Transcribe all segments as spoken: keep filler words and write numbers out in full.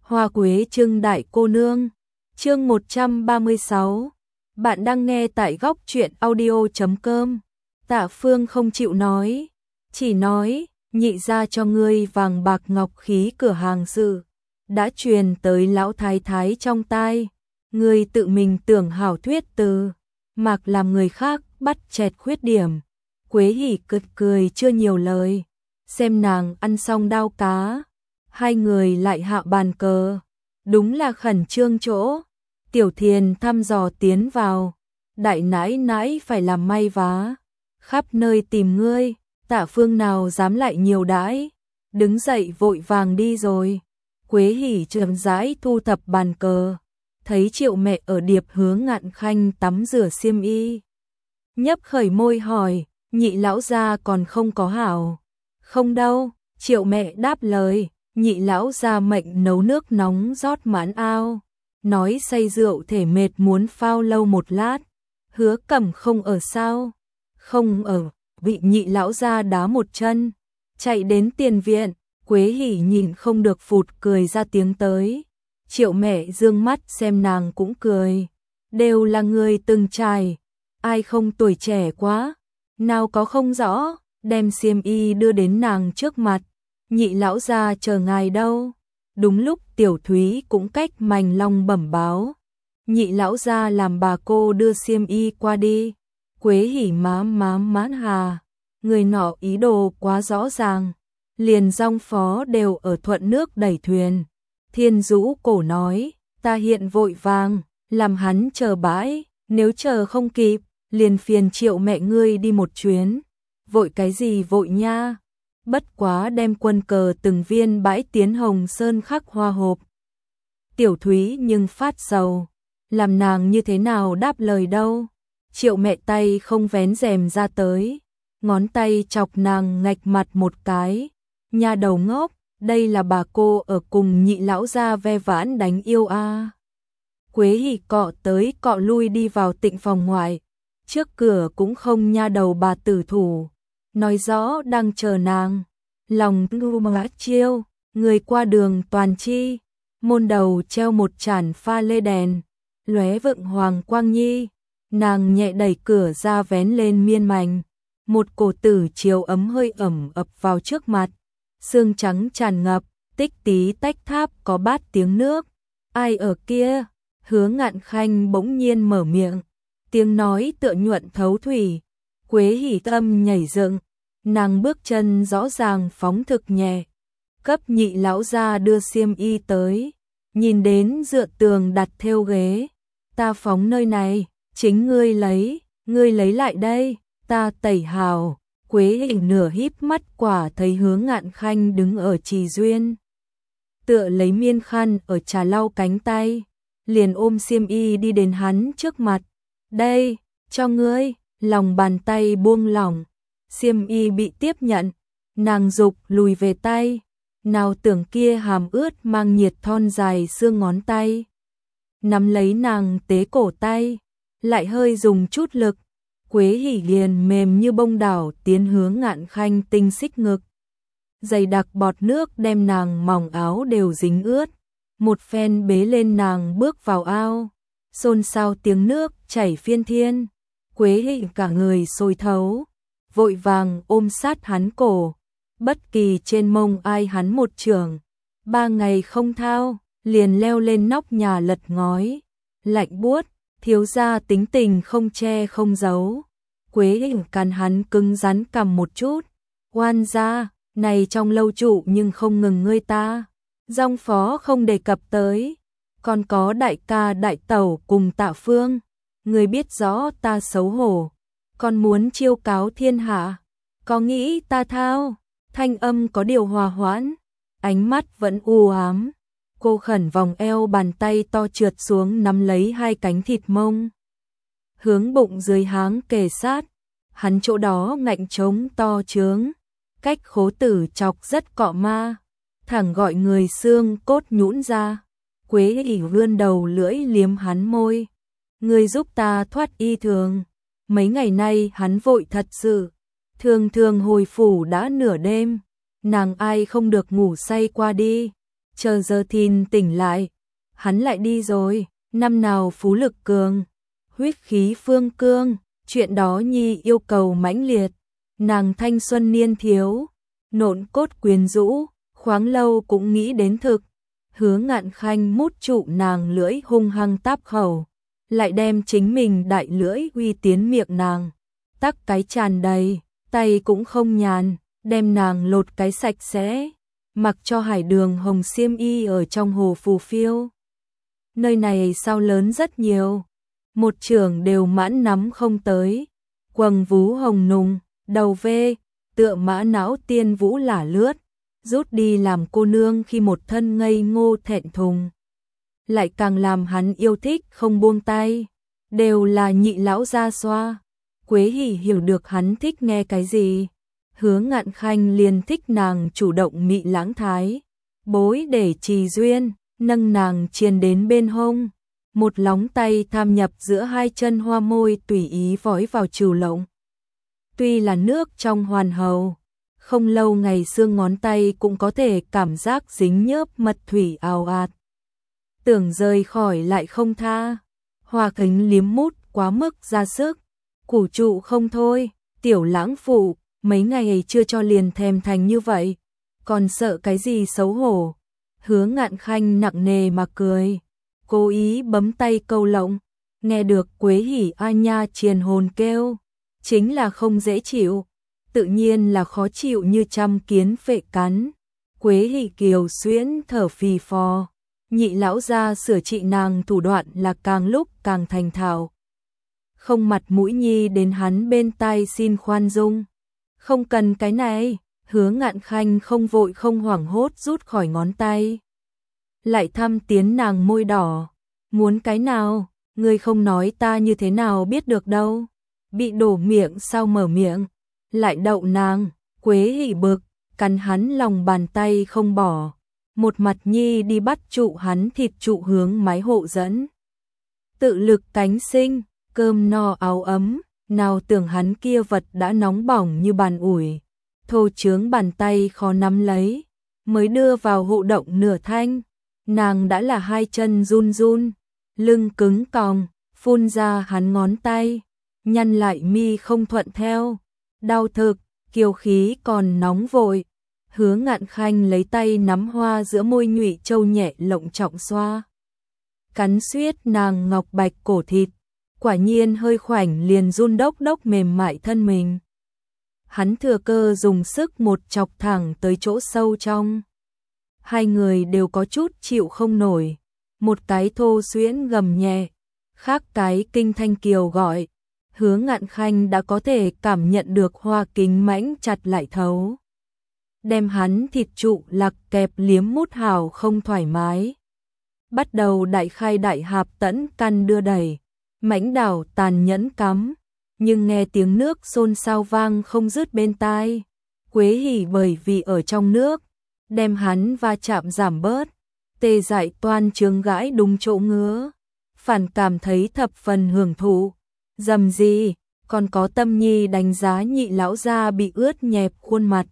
Hoa quế trưng đại cô nương. Chương một trăm ba mươi sáu. Bạn đang nghe tại góc truyện audio chấm com. Tạ Phương không chịu nói, chỉ nói, nhị ra cho ngươi vàng bạc ngọc khí cửa hàng sự đã truyền tới lão thái thái trong tai, ngươi tự mình tưởng hảo thuyết từ, mặc làm người khác bắt chẹt khuyết điểm. Quế Hỉ cực cười chưa nhiều lời, xem nàng ăn xong đao cá, hai người lại hạ bàn cờ, đúng là khẩn trương chỗ. Tiểu Thiền thăm dò tiến vào, đại nãi nãi phải làm may vá, khắp nơi tìm ngươi. Tạ Phương nào dám lại nhiều đãi, đứng dậy vội vàng đi rồi. Quế Hỉ chậm rãi thu thập bàn cờ, thấy Triệu mẹ ở điệp hướng Ngạn Khanh tắm rửa xiêm y, nhấp khởi môi hỏi, nhị lão gia còn không có hảo? Không đâu, Triệu mẹ đáp lời, nhị lão gia mệnh nấu nước nóng rót mãn ao, nói say rượu thể mệt muốn phao lâu một lát. Hứa Cẩm không ở sao? Không ở. Vị nhị lão gia đá một chân, chạy đến tiền viện. Quế Hỉ nhìn không được phụt cười ra tiếng tới. Triệu mẹ dương mắt xem nàng cũng cười, đều là người từng trải, ai không tuổi trẻ quá, nào có không rõ. Đem xiêm y đưa đến nàng trước mặt, nhị lão gia chờ ngài đâu. Đúng lúc Tiểu Thúy cũng cách mành long bẩm báo, nhị lão gia làm bà cô đưa xiêm y qua đi. Quế Hỉ má má mãn hà, người nọ ý đồ quá rõ ràng, liền dòng phó đều ở thuận nước đẩy thuyền. Thiên Dũ cổ nói, ta hiện vội vàng, làm hắn chờ bãi, nếu chờ không kịp, liền phiền Triệu mẹ ngươi đi một chuyến. Vội cái gì vội nha, bất quá đem quân cờ từng viên bãi tiến Hồng Sơn khắc hoa hộp. Tiểu Thúy nhưng phát sầu, làm nàng như thế nào đáp lời đâu. Triệu mẹ tay không vén rèm ra tới, ngón tay chọc nàng ngạch mặt một cái. Nha đầu ngốc, đây là bà cô ở cùng nhị lão gia ve vãn đánh yêu a. À. Quế Hỉ cọ tới cọ lui đi vào tịnh phòng ngoại, trước cửa cũng không nha đầu bà tử thủ, nói rõ đang chờ nàng. Lòng ngu mã chiêu, người qua đường toàn chi, môn đầu treo một chản pha lê đèn, lóe vượng hoàng quang nhi. Nàng nhẹ đẩy cửa ra vén lên miên mảnh, một cổ tử chiều ấm hơi ẩm ập vào trước mặt, sương trắng tràn ngập, tích tí tách tháp có bát tiếng nước. Ai ở kia? Hứa Ngạn Khanh bỗng nhiên mở miệng, tiếng nói tựa nhuận thấu thủy. Quế Hỉ tâm nhảy dựng, nàng bước chân rõ ràng phóng thực nhẹ, cấp nhị lão gia đưa xiêm y tới, nhìn đến dựa tường đặt thêu ghế. Ta phóng nơi này, chính ngươi lấy, ngươi lấy lại đây, ta tẩy hào. Quế Hỉ nửa híp mắt quả thấy Hứa Ngạn Khanh đứng ở trì duyên, tựa lấy miên khăn ở trà lau cánh tay, liền ôm xiêm y đi đến hắn trước mặt. Đây, cho ngươi. Lòng bàn tay buông lỏng, xiêm y bị tiếp nhận, nàng dục lùi về tay, nào tưởng kia hàm ướt mang nhiệt thon dài xương ngón tay, nắm lấy nàng tế cổ tay, lại hơi dùng chút lực. Quế Hỉ liền mềm như bông đảo tiến hướng Ngạn Khanh tinh xích ngực, dày đặc bọt nước đem nàng mỏng áo đều dính ướt. Một phen bế lên nàng bước vào ao, xôn xao tiếng nước chảy phiên thiên. Quế Hỉ cả người sôi thấu, vội vàng ôm sát hắn cổ, bất kỳ trên mông ai hắn một chưởng. Ba ngày không thao, liền leo lên nóc nhà lật ngói, lạnh buốt. Thiếu gia tính tình không che không giấu. Quế Hỉ cắn hắn cứng rắn cầm một chút, oan gia, này trong lâu trụ nhưng không ngừng ngươi ta. Dòng phó không đề cập tới, còn có đại ca đại tẩu cùng Tạ Phương. Người biết rõ ta xấu hổ, còn muốn chiêu cáo thiên hạ, có nghĩ ta thao? Thanh âm có điều hòa hoãn, ánh mắt vẫn u ám. Cô khẩn vòng eo, bàn tay to trượt xuống nắm lấy hai cánh thịt mông, hướng bụng dưới háng kề sát. Hắn chỗ đó ngạnh trống to trướng, cách khố tử chọc rất cọ ma, thẳng gọi người xương cốt nhũn ra. Quế Hỉ vươn đầu lưỡi liếm hắn môi, ngươi giúp ta thoát y thường. Mấy ngày nay hắn vội thật sự, thường thường hồi phủ đã nửa đêm, nàng ai không được ngủ say qua đi. chờ giờ thìn tỉnh lại, hắn lại đi rồi, năm nào phú lực cường, huyết khí phương cương, chuyện đó nhi yêu cầu mãnh liệt, nàng thanh xuân niên thiếu, nộn cốt quyến rũ, khoáng lâu cũng nghĩ đến thực. Hứa Ngạn Khanh mút trụ nàng lưỡi hung hăng táp khẩu, lại đem chính mình đại lưỡi uy tiến miệng nàng, tắc cái tràn đầy, tay cũng không nhàn, đem nàng lột cái sạch sẽ, mặc cho hải đường hồng xiêm y ở trong hồ phù phiêu. Nơi này sao lớn rất nhiều, một trưởng đều mãn nắm không tới, quầng vú hồng nùng, đầu vê, tựa mã não tiên vũ lả lướt, rút đi làm cô nương khi một thân ngây ngô thẹn thùng. Lại càng làm hắn yêu thích không buông tay, đều là nhị lão gia xoa. Quế Hỉ hiểu được hắn thích nghe cái gì, Hứa Ngạn Khanh liền thích nàng chủ động mị lãng thái, bối để trì duyên, nâng nàng chiền đến bên hông, một lóng tay tham nhập giữa hai chân hoa môi tùy ý vói vào trừu lộng. Tuy là nước trong hoàn hầu, không lâu ngày xương ngón tay cũng có thể cảm giác dính nhớp mật thủy ào ạt. Tưởng rời khỏi lại không tha, Hoa Kính liếm mút quá mức ra sức, củ trụ không thôi, tiểu lãng phụ, mấy ngày chưa cho liền thèm thành như vậy, còn sợ cái gì xấu hổ. Hứa Ngạn Khanh nặng nề mà cười, cố ý bấm tay câu lộng, nghe được Quế Hỉ a nha triền hồn kêu, chính là không dễ chịu, tự nhiên là khó chịu như trăm kiến phệ cắn. Quế Hỉ kiều xuyễn thở phì phò, nhị lão gia sửa trị nàng thủ đoạn là càng lúc càng thành thạo. Không mặt mũi nhi đến hắn bên tai xin khoan dung. Không cần cái này, Hứa Ngạn Khanh không vội không hoảng hốt rút khỏi ngón tay. Lại thăm tiến nàng môi đỏ, muốn cái nào, ngươi không nói ta như thế nào biết được đâu. Bị đổ miệng sao mở miệng, lại đậu nàng, Quế Hỉ bực, cắn hắn lòng bàn tay không bỏ. Một mặt nhi đi bắt trụ hắn thịt trụ hướng mái hộ dẫn. Tự lực cánh sinh, cơm no áo ấm, nào tưởng hắn kia vật đã nóng bỏng như bàn ủi. Thô trướng bàn tay khó nắm lấy, mới đưa vào hộ động nửa thanh. Nàng đã là hai chân run run, lưng cứng còng, phun ra hắn ngón tay, nhăn lại mi không thuận theo. Đau thực, kiều khí còn nóng vội. Hứa Ngạn Khanh lấy tay nắm hoa giữa môi nhụy châu nhẹ lộng trọng xoa. Cắn suýt nàng ngọc bạch cổ thịt, quả nhiên hơi khoảnh liền run đốc đốc mềm mại thân mình. Hắn thừa cơ dùng sức một chọc thẳng tới chỗ sâu trong. Hai người đều có chút chịu không nổi, một cái thô xuyễn gầm nhẹ, khác cái kinh thanh kiều gọi. Hứa Ngạn Khanh đã có thể cảm nhận được Hoa Kính mãnh chặt lại thấu. Đem hắn thịt trụ lạc kẹp liếm mút hào không thoải mái. Bắt đầu đại khai đại hạp tẫn căn đưa đẩy, mãnh đảo tàn nhẫn cắm, nhưng nghe tiếng nước xôn xao vang không dứt bên tai. Quế Hỉ bởi vì ở trong nước, đem hắn va chạm giảm bớt, tê dại toan trướng gãi đúng chỗ ngứa, phản cảm thấy thập phần hưởng thụ. Dầm gì, còn có tâm nhi đánh giá nhị lão gia bị ướt nhẹp khuôn mặt.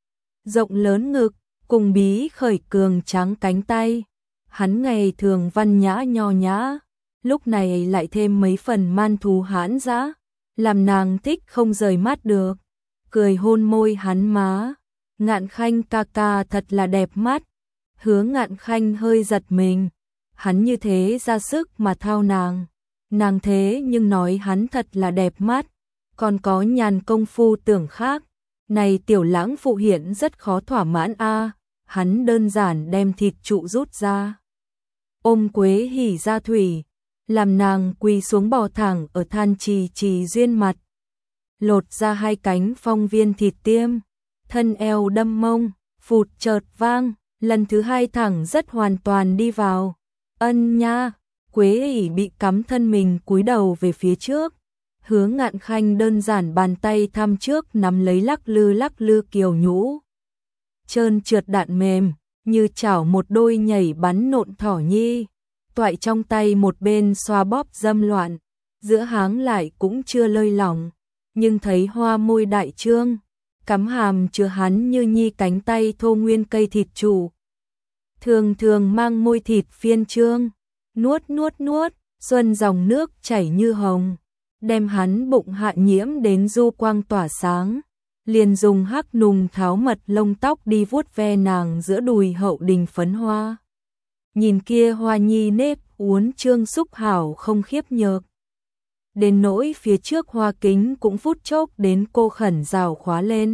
Rộng lớn ngực, cùng bí khởi cường trắng cánh tay. Hắn ngày thường văn nhã nho nhã, lúc này lại thêm mấy phần man thú hãn dã, làm nàng thích không rời mắt được. Cười hôn môi hắn má, Ngạn Khanh ca ca thật là đẹp mắt. Hứa Ngạn Khanh hơi giật mình, hắn như thế ra sức mà thao nàng. Nàng thế nhưng nói hắn thật là đẹp mắt, còn có nhàn công phu tưởng khác. Này tiểu lãng phụ hiện rất khó thỏa mãn a. Hắn đơn giản đem thịt trụ rút ra, ôm Quế Hỉ ra thủy, làm nàng quỳ xuống bò thẳng ở than trì trì duyên mặt. Lột ra hai cánh phong viên thịt tiêm, thân eo đâm mông, phụt chợt vang, lần thứ hai thẳng rất hoàn toàn đi vào. Ân nha, Quế Hỉ bị cắm thân mình cúi đầu về phía trước. Hứa Ngạn Khanh đơn giản bàn tay thăm trước nắm lấy lắc lư lắc lư kiều nhũ. Trơn trượt đạn mềm, như chảo một đôi nhảy bắn nộn thỏ nhi. Toại trong tay một bên xoa bóp dâm loạn, giữa háng lại cũng chưa lơi lỏng. Nhưng thấy hoa môi đại trương, cắm hàm chứa hắn như nhi cánh tay thô nguyên cây thịt trụ. thường thường mang môi thịt phiên trương, nuốt nuốt nuốt, xuân dòng nước chảy như hồng, đem hắn bụng hạ nhiễm đến du quang tỏa sáng, liền dùng hắc nùng tháo mật lông tóc đi vuốt ve nàng giữa đùi hậu đình phấn hoa. Nhìn kia hoa nhi nếp uốn trương xúc hảo không khiếp nhược. Đến nỗi phía trước hoa kính cũng phút chốc đến cô khẩn rào khóa lên.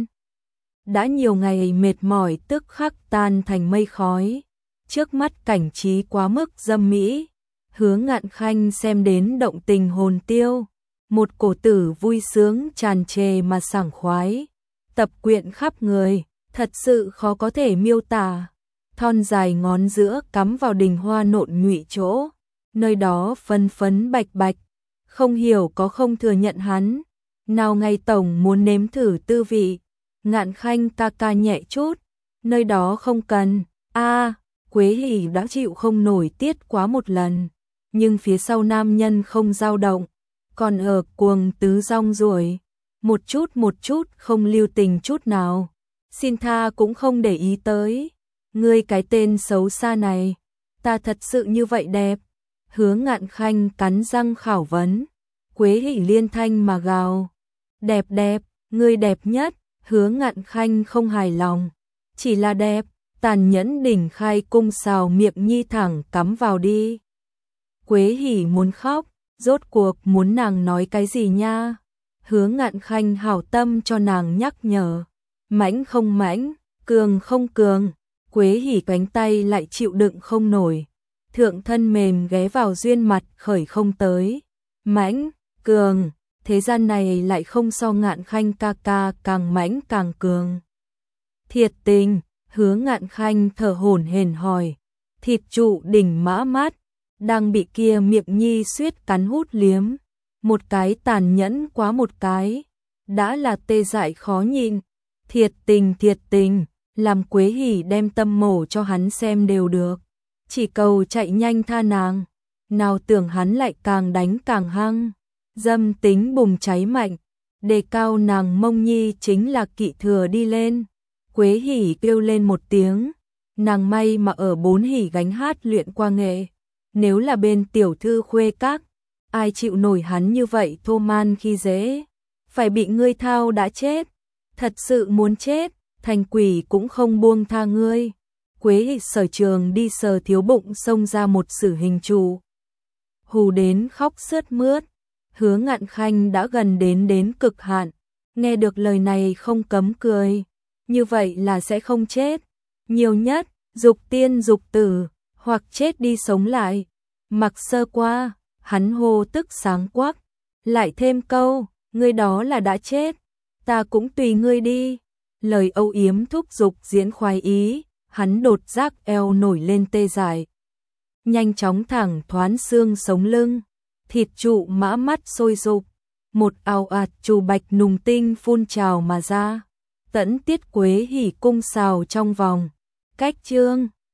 Đã nhiều ngày mệt mỏi tức khắc tan thành mây khói, trước mắt cảnh trí quá mức dâm mỹ, Hứa Ngạn Khanh xem đến động tình hồn tiêu, một cổ tử vui sướng tràn trề mà sảng khoái, tập quyện khắp người, thật sự khó có thể miêu tả. Thon dài ngón giữa cắm vào đình hoa nộn nhụy chỗ, nơi đó phấn phấn bạch bạch, không hiểu có không thừa nhận hắn, nào ngày tổng muốn nếm thử tư vị. Ngạn Khanh ca ca nhẹ chút, nơi đó không cần. A, Quế Hỷ đã chịu không nổi tiết quá một lần, nhưng phía sau nam nhân không dao động, còn ở cuồng tứ rong ruổi, một chút một chút không lưu tình chút nào. Xin tha cũng không để ý tới. Ngươi cái tên xấu xa này, ta thật sự như vậy đẹp? Hứa Ngạn Khanh cắn răng khảo vấn. Quế Hỷ liên thanh mà gào. Đẹp đẹp, ngươi đẹp nhất. Hứa Ngạn Khanh không hài lòng. Chỉ là đẹp, tàn nhẫn đỉnh khai cung xào miệng nhi thẳng cắm vào đi. Quế Hỷ muốn khóc, rốt cuộc muốn nàng nói cái gì nha? Hứa Ngạn Khanh hảo tâm cho nàng nhắc nhở. Mãnh không mãnh, cường không cường. Quế Hỷ cánh tay lại chịu đựng không nổi, thượng thân mềm ghé vào duyên mặt khởi không tới. Mãnh, cường, thế gian này lại không so Ngạn Khanh ca ca càng mãnh càng cường. Thiệt tình, Hứa Ngạn Khanh thở hổn hển hỏi, thịt trụ đỉnh mã mát, đang bị kia miệng nhi suýt cắn hút liếm, một cái tàn nhẫn quá một cái, đã là tê dại khó nhịn. Thiệt tình thiệt tình, làm Quế Hỷ đem tâm mổ cho hắn xem đều được, chỉ cầu chạy nhanh tha nàng, nào tưởng hắn lại càng đánh càng hăng, dâm tính bùng cháy mạnh, đề cao nàng mông nhi chính là kỵ thừa đi lên. Quế Hỷ kêu lên một tiếng, nàng may mà ở bốn hỉ gánh hát luyện qua nghệ, nếu là bên tiểu thư khuê các, ai chịu nổi hắn như vậy thô man khi dễ, phải bị ngươi thao đã chết, thật sự muốn chết. Thành quỷ cũng không buông tha ngươi. Quế Hỷ sở trường đi sờ thiếu bụng xông ra một sử hình trụ. Hù đến khóc sướt mướt. Hứa Ngạn Khanh đã gần đến đến cực hạn. Nghe được lời này không cấm cười. Như vậy là sẽ không chết. Nhiều nhất, dục tiên dục tử, hoặc chết đi sống lại. Mặc sơ qua, hắn hô tức sáng quắc. Lại thêm câu, ngươi đó là đã chết. Ta cũng tùy ngươi đi. Lời âu yếm thúc giục diễn khoái ý, hắn đột giác eo nổi lên tê dại. Nhanh chóng thẳng thoán xương sống lưng, thịt trụ mã mắt sôi sục, một ào ạt trù bạch nùng tinh phun trào mà ra. Tẫn tiết Quế Hỷ cung xào trong vòng, cách chương